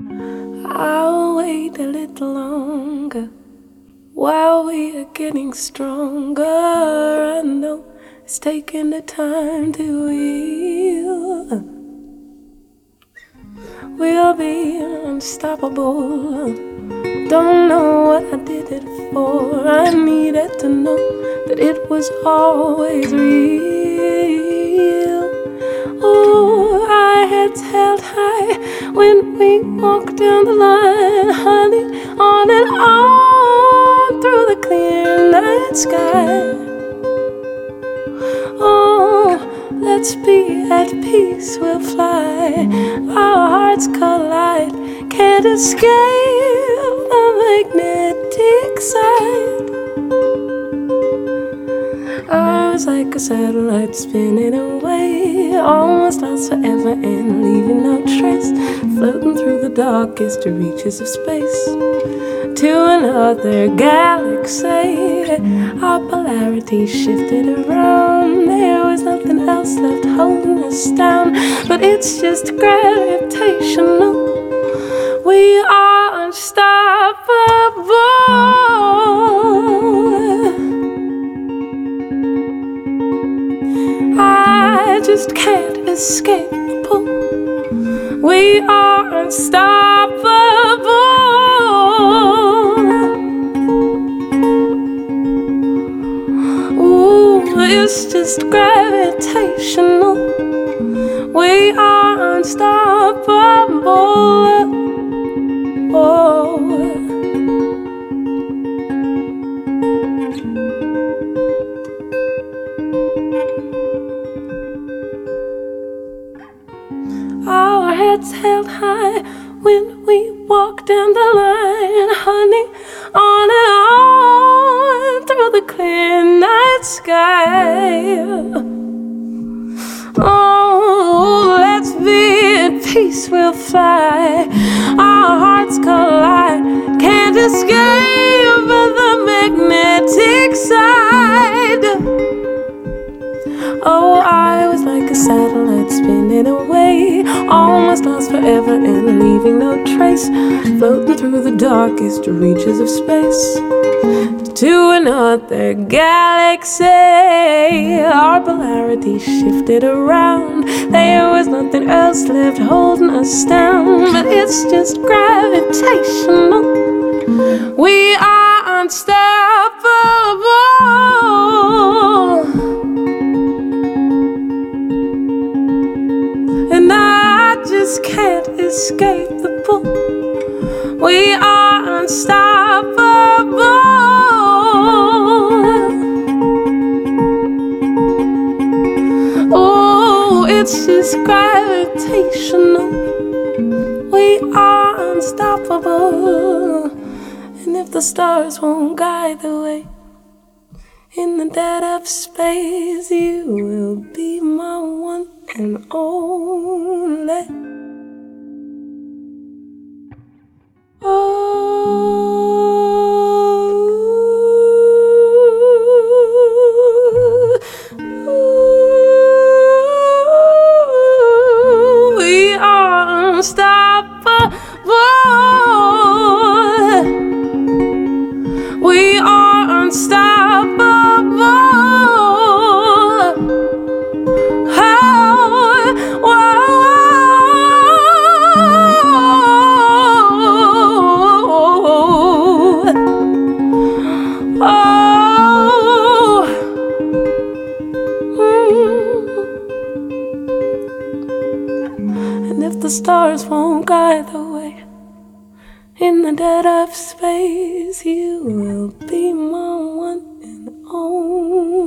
I'll wait a little longer while we are getting stronger. I know it's taking the time to heal. We'll be unstoppable. Don't know what I did it for. I needed to know that it was always real. Oh, our heads held high when we walked down the line, honey, on and on through the clear night sky. Oh, let's be at peace, we'll fly. Our hearts collide, can't escape the magnetic side. I was like a satellite spinning away, almost lost forever and leaving no trace, floating through the darkest reaches of space to another galaxy. Our polarity shifted around, there was nothing else left holding us down, but it's just gravitational. We are unstoppable. I just can't escape the pull. We are unstoppable. Ooh, it's just gravitational. We are unstoppable. Oh. Our heads held high when we walked down the line, honey, on and on through the clear night sky. Oh, let's be at peace, we'll fly. Our hearts collide, can't escape the magnetic side. Oh, I was like a satellite spinning away, almost lost forever and leaving no trace, floating through the darkest reaches of space to another galaxy. Our polarity shifted around, there was nothing else left holding us down, but it's just gravitational. We are unstoppable. And I just can't escape the pull. We are unstoppable. Oh, it's just gravitational. We are unstoppable. And if the stars won't guide the way, in the dead of space, you will be my one and only. Oh, we are unstoppable. We are unstoppable. And if the stars won't guide the way, in the dead of space, you will be my one and only.